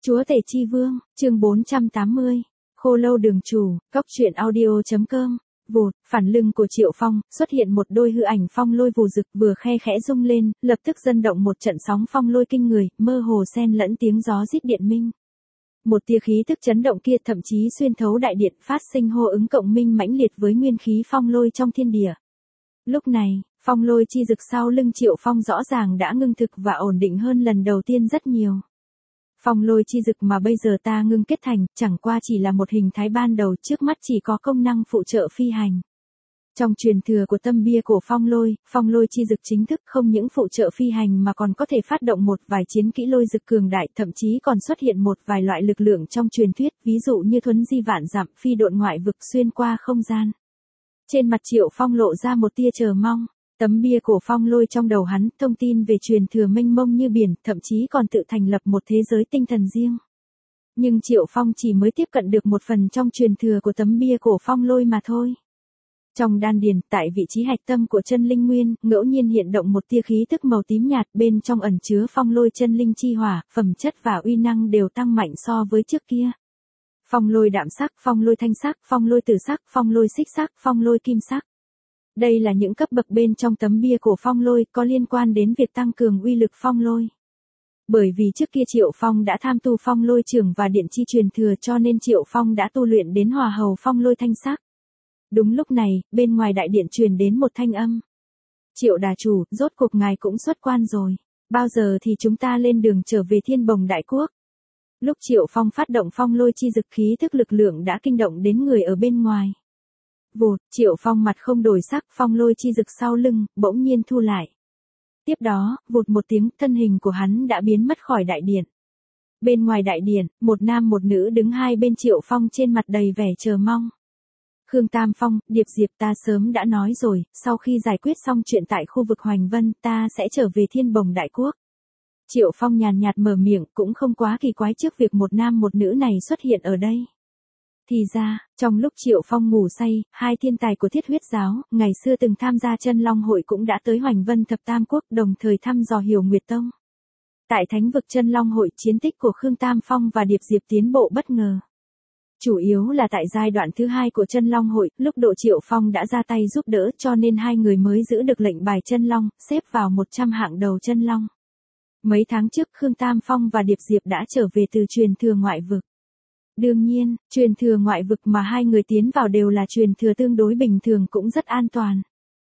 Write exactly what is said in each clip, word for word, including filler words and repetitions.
Chúa Tể Chi Vương, chương bốn trăm tám mươi. Khô lâu đường chủ, góc truyện audio.com. Vụt, phản lưng của Triệu Phong, xuất hiện một đôi hư ảnh phong lôi vù rực vừa khe khẽ rung lên, lập tức dâng động một trận sóng phong lôi kinh người, mơ hồ xen lẫn tiếng gió rít điện minh. Một tia khí tức chấn động kia thậm chí xuyên thấu đại điện, phát sinh hô ứng cộng minh mãnh liệt với nguyên khí phong lôi trong thiên địa. Lúc này, phong lôi chi rực sau lưng Triệu Phong rõ ràng đã ngưng thực và ổn định hơn lần đầu tiên rất nhiều. Phong lôi chi dực mà bây giờ ta ngưng kết thành, chẳng qua chỉ là một hình thái ban đầu, trước mắt chỉ có công năng phụ trợ phi hành. Trong truyền thừa của tâm bia cổ phong lôi, phong lôi chi dực chính thức không những phụ trợ phi hành mà còn có thể phát động một vài chiến kỹ lôi dực cường đại, thậm chí còn xuất hiện một vài loại lực lượng trong truyền thuyết, ví dụ như thuấn di vạn dặm, phi độn ngoại vực, xuyên qua không gian. Trên mặt Triệu Phong lộ ra một tia chờ mong. Tấm bia cổ phong lôi trong đầu hắn, thông tin về truyền thừa mênh mông như biển, thậm chí còn tự thành lập một thế giới tinh thần riêng. Nhưng Triệu Phong chỉ mới tiếp cận được một phần trong truyền thừa của tấm bia cổ phong lôi mà thôi. Trong đan điền, tại vị trí hạch tâm của chân linh nguyên, ngẫu nhiên hiện động một tia khí tức màu tím nhạt, bên trong ẩn chứa phong lôi chân linh chi hỏa, phẩm chất và uy năng đều tăng mạnh so với trước kia. Phong lôi đạm sắc, phong lôi thanh sắc, phong lôi tử sắc, phong lôi xích sắc, phong lôi kim sắc. Đây là những cấp bậc bên trong tấm bia cổ phong lôi có liên quan đến việc tăng cường uy lực phong lôi. Bởi vì trước kia Triệu Phong đã tham tu phong lôi trưởng và điện chi truyền thừa cho nên Triệu Phong đã tu luyện đến hòa hầu phong lôi thanh sắc. Đúng lúc này, bên ngoài đại điện truyền đến một thanh âm. Triệu đà chủ, rốt cuộc ngài cũng xuất quan rồi. Bao giờ thì chúng ta lên đường trở về Thiên Bồng Đại Quốc? Lúc Triệu Phong phát động phong lôi chi dực khí thức lực lượng đã kinh động đến người ở bên ngoài. Vụt, Triệu Phong mặt không đổi sắc, phong lôi chi rực sau lưng, bỗng nhiên thu lại. Tiếp đó, vụt một tiếng, thân hình của hắn đã biến mất khỏi đại điện. Bên ngoài đại điện, một nam một nữ đứng hai bên Triệu Phong trên mặt đầy vẻ chờ mong. Khương Tam Phong, Điệp Diệp, ta sớm đã nói rồi, sau khi giải quyết xong chuyện tại khu vực Hoành Vân, ta sẽ trở về Thiên Bồng Đại Quốc. Triệu Phong nhàn nhạt mở miệng, cũng không quá kỳ quái trước việc một nam một nữ này xuất hiện ở đây. Thì ra, trong lúc Triệu Phong ngủ say, hai thiên tài của Thiết Huyết Giáo, ngày xưa từng tham gia Chân Long hội cũng đã tới Hoành Vân Thập Tam Quốc, đồng thời thăm dò Hiểu Nguyệt Tông. Tại thánh vực Chân Long hội, chiến tích của Khương Tam Phong và Điệp Diệp tiến bộ bất ngờ. Chủ yếu là tại giai đoạn thứ hai của Chân Long hội, lúc độ Triệu Phong đã ra tay giúp đỡ cho nên hai người mới giữ được lệnh bài Chân Long, xếp vào một trăm hạng đầu Chân Long. Mấy tháng trước Khương Tam Phong và Điệp Diệp đã trở về từ truyền thừa ngoại vực. Đương nhiên, truyền thừa ngoại vực mà hai người tiến vào đều là truyền thừa tương đối bình thường cũng rất an toàn.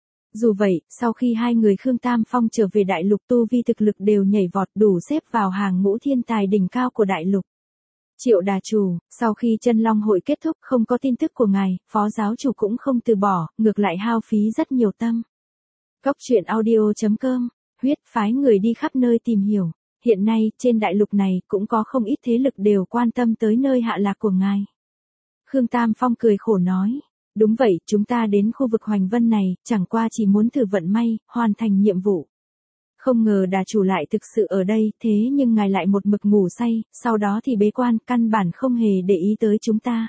Dù vậy, sau khi hai người Khương Tam Phong trở về đại lục tu vi thực lực đều nhảy vọt đủ xếp vào hàng ngũ thiên tài đỉnh cao của đại lục. Triệu đà chủ, sau khi Chân Long hội kết thúc không có tin tức của ngài, phó giáo chủ cũng không từ bỏ, ngược lại hao phí rất nhiều tâm. Góc truyện audio.com, huyết phái người đi khắp nơi tìm hiểu. Hiện nay, trên đại lục này, cũng có không ít thế lực đều quan tâm tới nơi hạ lạc của ngài. Khương Tam Phong cười khổ nói. Đúng vậy, chúng ta đến khu vực Hoành Vân này, chẳng qua chỉ muốn thử vận may, hoàn thành nhiệm vụ. Không ngờ đà chủ lại thực sự ở đây, thế nhưng ngài lại một mực ngủ say, sau đó thì bế quan, căn bản không hề để ý tới chúng ta.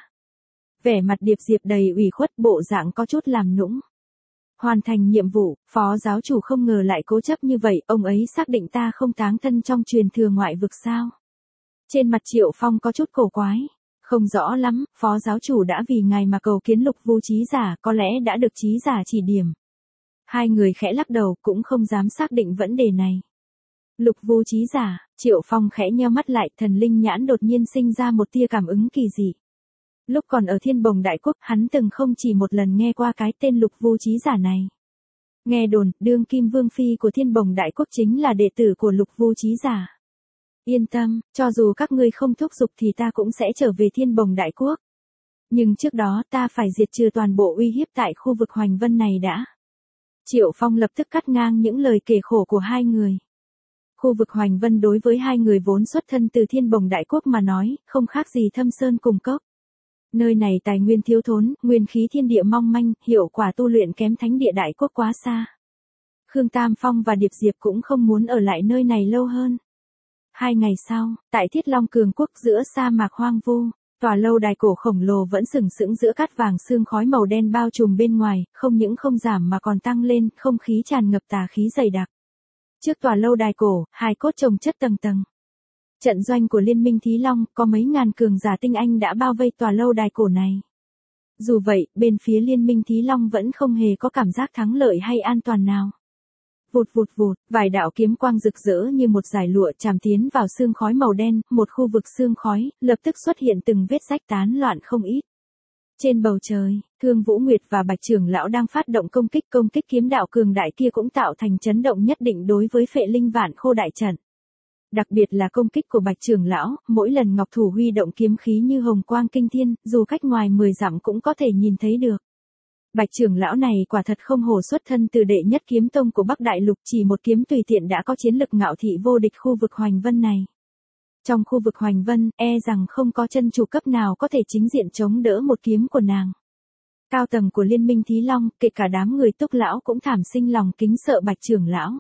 Vẻ mặt Điệp Diệp đầy ủy khuất, bộ dạng có chút làm nũng. Hoàn thành nhiệm vụ, phó giáo chủ không ngờ lại cố chấp như vậy, ông ấy xác định ta không táng thân trong truyền thừa ngoại vực sao? Trên mặt Triệu Phong có chút cổ quái. Không rõ lắm, phó giáo chủ đã vì ngài mà cầu kiến Lục Vu Chí Giả, có lẽ đã được Chí Giả chỉ điểm. Hai người khẽ lắc đầu, cũng không dám xác định vấn đề này. Lục Vu Chí Giả, Triệu Phong khẽ nheo mắt lại, thần linh nhãn đột nhiên sinh ra một tia cảm ứng kỳ dị. Lúc còn ở Thiên Bồng Đại Quốc, hắn từng không chỉ một lần nghe qua cái tên Lục Vu Chí Giả này. Nghe đồn, đương kim vương phi của Thiên Bồng Đại Quốc chính là đệ tử của Lục Vu Chí Giả. Yên tâm, cho dù các ngươi không thúc giục thì ta cũng sẽ trở về Thiên Bồng Đại Quốc. Nhưng trước đó ta phải diệt trừ toàn bộ uy hiếp tại khu vực Hoành Vân này đã. Triệu Phong lập tức cắt ngang những lời kể khổ của hai người. Khu vực Hoành Vân đối với hai người vốn xuất thân từ Thiên Bồng Đại Quốc mà nói, không khác gì thâm sơn cùng cốc. Nơi này tài nguyên thiếu thốn, nguyên khí thiên địa mong manh, hiệu quả tu luyện kém thánh địa đại quốc quá xa. Khương Tam Phong và Điệp Diệp cũng không muốn ở lại nơi này lâu hơn. Hai ngày sau, tại Thiết Long Cường Quốc giữa sa mạc hoang vu, tòa lâu đài cổ khổng lồ vẫn sừng sững giữa cát vàng sương khói màu đen bao trùm bên ngoài, không những không giảm mà còn tăng lên, không khí tràn ngập tà khí dày đặc. Trước tòa lâu đài cổ, hài cốt chồng chất tầng tầng. Trận doanh của Liên minh Thí Long có mấy ngàn cường giả tinh anh đã bao vây tòa lâu đài cổ này. Dù vậy, bên phía Liên minh Thí Long vẫn không hề có cảm giác thắng lợi hay an toàn nào. Vụt vụt vụt, vài đạo kiếm quang rực rỡ như một dải lụa chạm tiến vào sương khói màu đen, một khu vực sương khói, lập tức xuất hiện từng vết rách tán loạn không ít. Trên bầu trời, Thương Vũ Nguyệt và Bạch Trưởng Lão đang phát động công kích công kích kiếm đạo cường đại kia cũng tạo thành chấn động nhất định đối với Phệ Linh Vạn Khô đại trận. Đặc biệt là công kích của Bạch Trưởng Lão, mỗi lần Ngọc Thủ huy động kiếm khí như hồng quang kinh thiên, dù cách ngoài mười dặm cũng có thể nhìn thấy được. Bạch Trưởng Lão này quả thật không hổ xuất thân từ đệ nhất kiếm tông của Bắc Đại Lục, chỉ một kiếm tùy tiện đã có chiến lực ngạo thị vô địch khu vực Hoành Vân này. Trong khu vực Hoành Vân, e rằng không có chân chủ cấp nào có thể chính diện chống đỡ một kiếm của nàng. Cao tầng của Liên minh Thí Long, kể cả đám người Túc Lão cũng thảm sinh lòng kính sợ Bạch Trưởng Lão.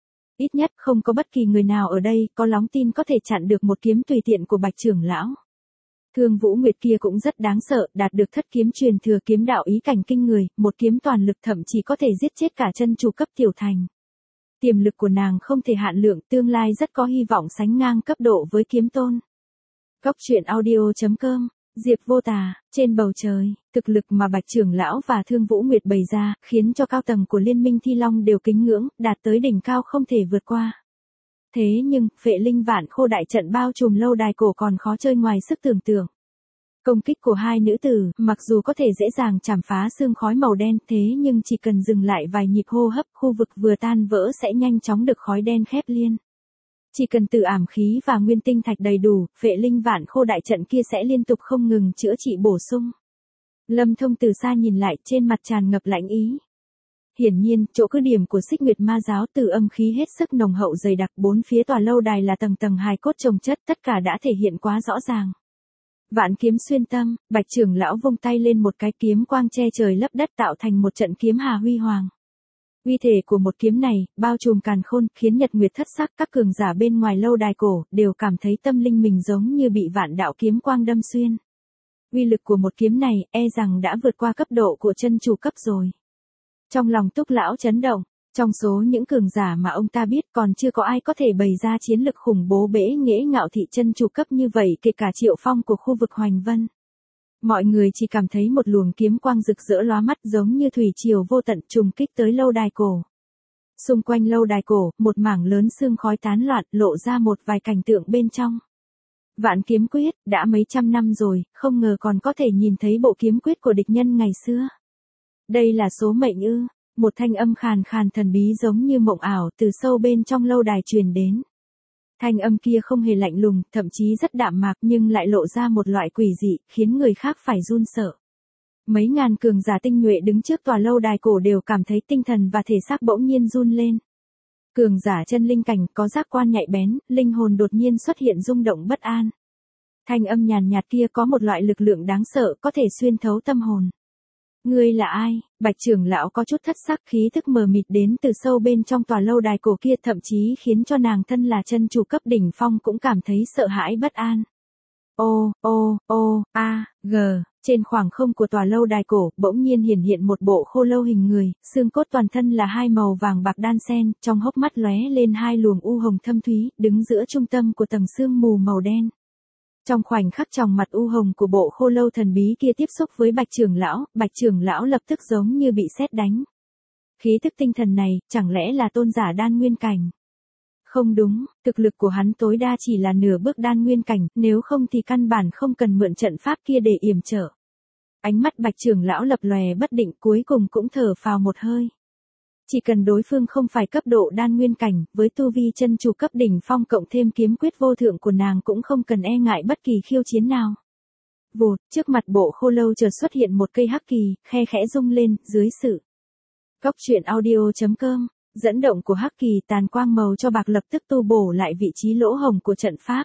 Ít nhất không có bất kỳ người nào ở đây có lòng tin có thể chặn được một kiếm tùy tiện của Bạch Trưởng Lão. Thương Vũ Nguyệt kia cũng rất đáng sợ, đạt được thất kiếm truyền thừa kiếm đạo ý cảnh kinh người, một kiếm toàn lực thậm chí có thể giết chết cả chân chủ cấp tiểu thành. Tiềm lực của nàng không thể hạn lượng, tương lai rất có hy vọng sánh ngang cấp độ với kiếm tôn. Góc truyện audio chấm com, Diệp Vô Tà, trên bầu trời, thực lực mà Bạch Trưởng Lão và Thương Vũ Nguyệt bày ra, khiến cho cao tầng của Liên minh Thi Long đều kính ngưỡng, đạt tới đỉnh cao không thể vượt qua. Thế nhưng, Phệ Linh Vạn Khô đại trận bao trùm lâu đài cổ còn khó chơi ngoài sức tưởng tượng. Công kích của hai nữ tử, mặc dù có thể dễ dàng chảm phá sương khói màu đen, thế nhưng chỉ cần dừng lại vài nhịp hô hấp, khu vực vừa tan vỡ sẽ nhanh chóng được khói đen khép liên. Chỉ cần từ ảm khí và nguyên tinh thạch đầy đủ, Phệ Linh Vạn Khô đại trận kia sẽ liên tục không ngừng chữa trị bổ sung. Lâm Thông từ xa nhìn lại, trên mặt tràn ngập lãnh ý. Hiển nhiên, chỗ cứ điểm của Xích Nguyệt Ma giáo từ âm khí hết sức nồng hậu dày đặc, bốn phía tòa lâu đài là tầng tầng hài cốt chồng chất, tất cả đã thể hiện quá rõ ràng. Vạn kiếm xuyên tâm, Bạch Trưởng Lão vung tay lên một cái kiếm quang che trời lấp đất tạo thành một trận kiếm hà huy hoàng. Uy thể của một kiếm này, bao trùm càn khôn, khiến nhật nguyệt thất sắc, các cường giả bên ngoài lâu đài cổ, đều cảm thấy tâm linh mình giống như bị vạn đạo kiếm quang đâm xuyên. Uy lực của một kiếm này, e rằng đã vượt qua cấp độ của chân chủ cấp rồi. Trong lòng Túc Lão chấn động, trong số những cường giả mà ông ta biết còn chưa có ai có thể bày ra chiến lực khủng bố bẽ nghễ ngạo thị chân chủ cấp như vậy, kể cả Triệu Phong của khu vực Hoành Vân. Mọi người chỉ cảm thấy một luồng kiếm quang rực rỡ lóa mắt giống như thủy triều vô tận trùng kích tới lâu đài cổ. Xung quanh lâu đài cổ, một mảng lớn sương khói tán loạn lộ ra một vài cảnh tượng bên trong. Vạn kiếm quyết, đã mấy trăm năm rồi, không ngờ còn có thể nhìn thấy bộ kiếm quyết của địch nhân ngày xưa. Đây là số mệnh ư? Một thanh âm khàn khàn thần bí giống như mộng ảo từ sâu bên trong lâu đài truyền đến. Thanh âm kia không hề lạnh lùng, thậm chí rất đạm mạc nhưng lại lộ ra một loại quỷ dị, khiến người khác phải run sợ. Mấy ngàn cường giả tinh nhuệ đứng trước tòa lâu đài cổ đều cảm thấy tinh thần và thể xác bỗng nhiên run lên. Cường giả chân linh cảnh có giác quan nhạy bén, linh hồn đột nhiên xuất hiện rung động bất an. Thanh âm nhàn nhạt kia có một loại lực lượng đáng sợ có thể xuyên thấu tâm hồn. Ngươi là ai? Bạch Trưởng Lão có chút thất sắc, khí thức mờ mịt đến từ sâu bên trong tòa lâu đài cổ kia, thậm chí khiến cho nàng thân là chân chủ cấp đỉnh phong cũng cảm thấy sợ hãi bất an. Ô, ô, ô, a, g, trên khoảng không của tòa lâu đài cổ, bỗng nhiên hiển hiện một bộ khô lâu hình người, xương cốt toàn thân là hai màu vàng bạc đan xen, trong hốc mắt lóe lên hai luồng u hồng thâm thúy, đứng giữa trung tâm của tầng sương mù màu đen. Trong khoảnh khắc tròng mặt u hồng của bộ khô lâu thần bí kia tiếp xúc với Bạch Trưởng Lão, Bạch Trưởng Lão lập tức giống như bị sét đánh. Khí thức tinh thần này, chẳng lẽ là tôn giả đan nguyên cảnh? Không đúng, thực lực của hắn tối đa chỉ là nửa bước đan nguyên cảnh, nếu không thì căn bản không cần mượn trận pháp kia để yểm trợ. Ánh mắt Bạch Trưởng Lão lập lòe bất định, cuối cùng cũng thở phào một hơi. Chỉ cần đối phương không phải cấp độ đan nguyên cảnh, với tu vi chân chủ cấp đỉnh phong cộng thêm kiếm quyết vô thượng của nàng cũng không cần e ngại bất kỳ khiêu chiến nào. Vụt, trước mặt bộ khô lâu chợt xuất hiện một cây hắc kỳ, khe khẽ rung lên, dưới sự. Góc truyện audio chấm com, dẫn động của hắc kỳ, tàn quang màu cho bạc lập tức tu bổ lại vị trí lỗ hồng của trận pháp.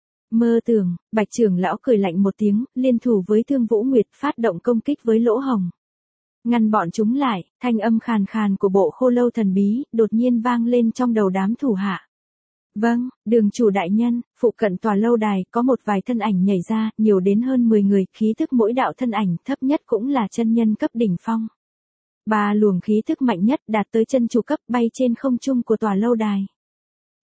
Mơ tưởng, Bạch Trưởng Lão cười lạnh một tiếng, liên thủ với Thương Vũ Nguyệt phát động công kích với lỗ hồng. Ngăn bọn chúng lại, thanh âm khàn khàn của bộ khô lâu thần bí, đột nhiên vang lên trong đầu đám thủ hạ. Vâng, đường chủ đại nhân, phụ cận tòa lâu đài, có một vài thân ảnh nhảy ra, nhiều đến hơn mười người, khí thức mỗi đạo thân ảnh, thấp nhất cũng là chân nhân cấp đỉnh phong. Ba luồng khí thức mạnh nhất đạt tới chân chủ cấp bay trên không trung của tòa lâu đài.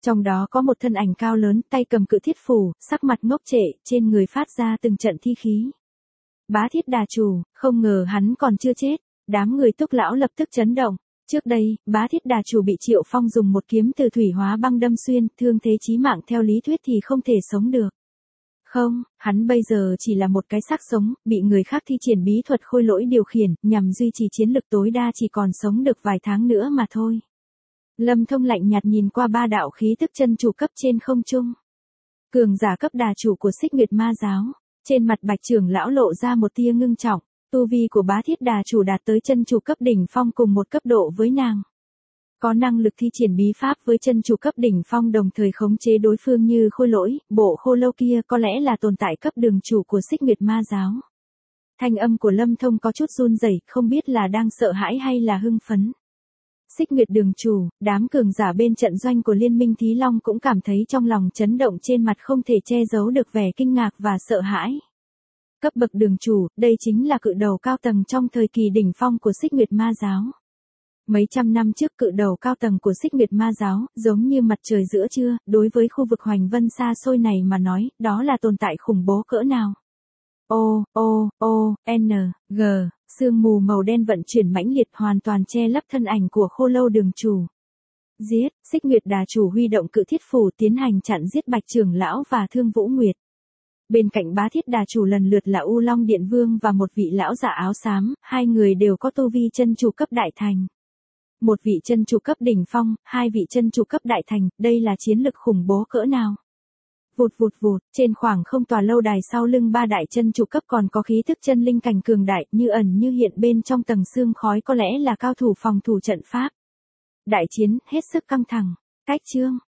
Trong đó có một thân ảnh cao lớn, tay cầm cự thiết phủ, sắc mặt ngốc trệ, trên người phát ra từng trận thi khí. Bá Thiết Đà Chủ, không ngờ hắn còn chưa chết, đám người Túc lão lập tức chấn động. Trước đây, Bá Thiết Đà Chủ bị Triệu Phong dùng một kiếm từ thủy hóa băng đâm xuyên, thương thế chí mạng theo lý thuyết thì không thể sống được. Không, hắn bây giờ chỉ là một cái xác sống, bị người khác thi triển bí thuật khôi lỗi điều khiển, nhằm duy trì chiến lực tối đa chỉ còn sống được vài tháng nữa mà thôi. Lâm Thông lạnh nhạt nhìn qua ba đạo khí tức chân chủ cấp trên không trung. Cường giả cấp đà chủ của Xích Nguyệt Ma giáo, trên mặt Bạch trưởng lão lộ ra một tia ngưng trọng, tu vi của Bá Thiết Đà Chủ đạt tới chân chủ cấp đỉnh phong cùng một cấp độ với nàng. Có năng lực thi triển bí pháp với chân chủ cấp đỉnh phong đồng thời khống chế đối phương như khôi lỗi, bộ khô lâu kia có lẽ là tồn tại cấp đường chủ của Xích Nguyệt Ma giáo. Thanh âm của Lâm Thông có chút run rẩy, không biết là đang sợ hãi hay là hưng phấn. Xích Nguyệt đường chủ, đám cường giả bên trận doanh của Liên minh Thí Long cũng cảm thấy trong lòng chấn động, trên mặt không thể che giấu được vẻ kinh ngạc và sợ hãi. Cấp bậc đường chủ, đây chính là cự đầu cao tầng trong thời kỳ đỉnh phong của Xích Nguyệt Ma giáo. Mấy trăm năm trước cự đầu cao tầng của Xích Nguyệt Ma giáo, giống như mặt trời giữa trưa, đối với khu vực Hoành Vân xa xôi này mà nói, đó là tồn tại khủng bố cỡ nào. O, O, O, N, G, sương mù màu đen vận chuyển mãnh liệt hoàn toàn che lấp thân ảnh của khô lâu đường chủ. Giết, Xích Nguyệt Đà Chủ huy động cự thiết phủ tiến hành chặn giết Bạch trưởng lão và Thương Vũ Nguyệt. Bên cạnh Bá Thiết Đà Chủ lần lượt là U Long Điện Vương và một vị lão giả áo xám, hai người đều có tu vi chân chủ cấp đại thành. Một vị chân chủ cấp đỉnh phong, hai vị chân chủ cấp đại thành, đây là chiến lực khủng bố cỡ nào. Vụt vụt vụt, trên khoảng không tòa lâu đài sau lưng ba đại chân chủ cấp còn có khí thức chân linh cảnh cường đại, như ẩn như hiện bên trong tầng sương khói, có lẽ là cao thủ phòng thủ trận pháp. Đại chiến, hết sức căng thẳng. Cách chương,